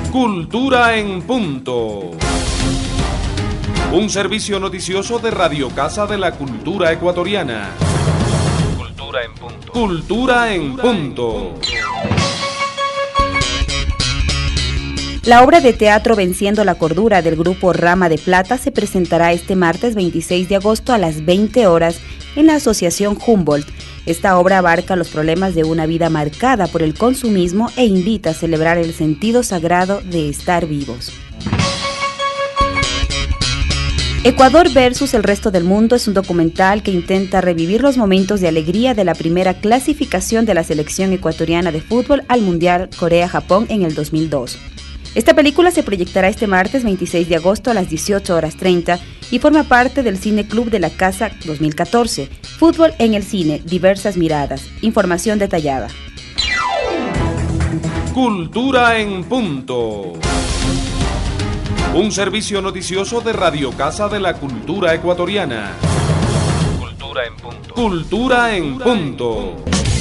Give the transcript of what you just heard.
Cultura en Punto. Un servicio noticioso de Radio Casa de la Cultura Ecuatoriana. Cultura en Punto. Cultura en Punto. La obra de teatro Venciendo la Cordura del grupo Rama de Plata se presentará este martes 26 de agosto a las 20 horas en la Asociación Humboldt. Esta obra abarca los problemas de una vida marcada por el consumismo e invita a celebrar el sentido sagrado de estar vivos. Ecuador versus el resto del mundo es un documental que intenta revivir los momentos de alegría de la primera clasificación de la selección ecuatoriana de fútbol al Mundial Corea-Japón en el 2002. Esta película se proyectará este martes 26 de agosto a las 18:30 y forma parte del Cine Club de la Casa 2014. Fútbol en el cine, diversas miradas. Información detallada. Cultura en Punto. Un servicio noticioso de Radio Casa de la Cultura Ecuatoriana. Cultura en Punto. Cultura en Punto.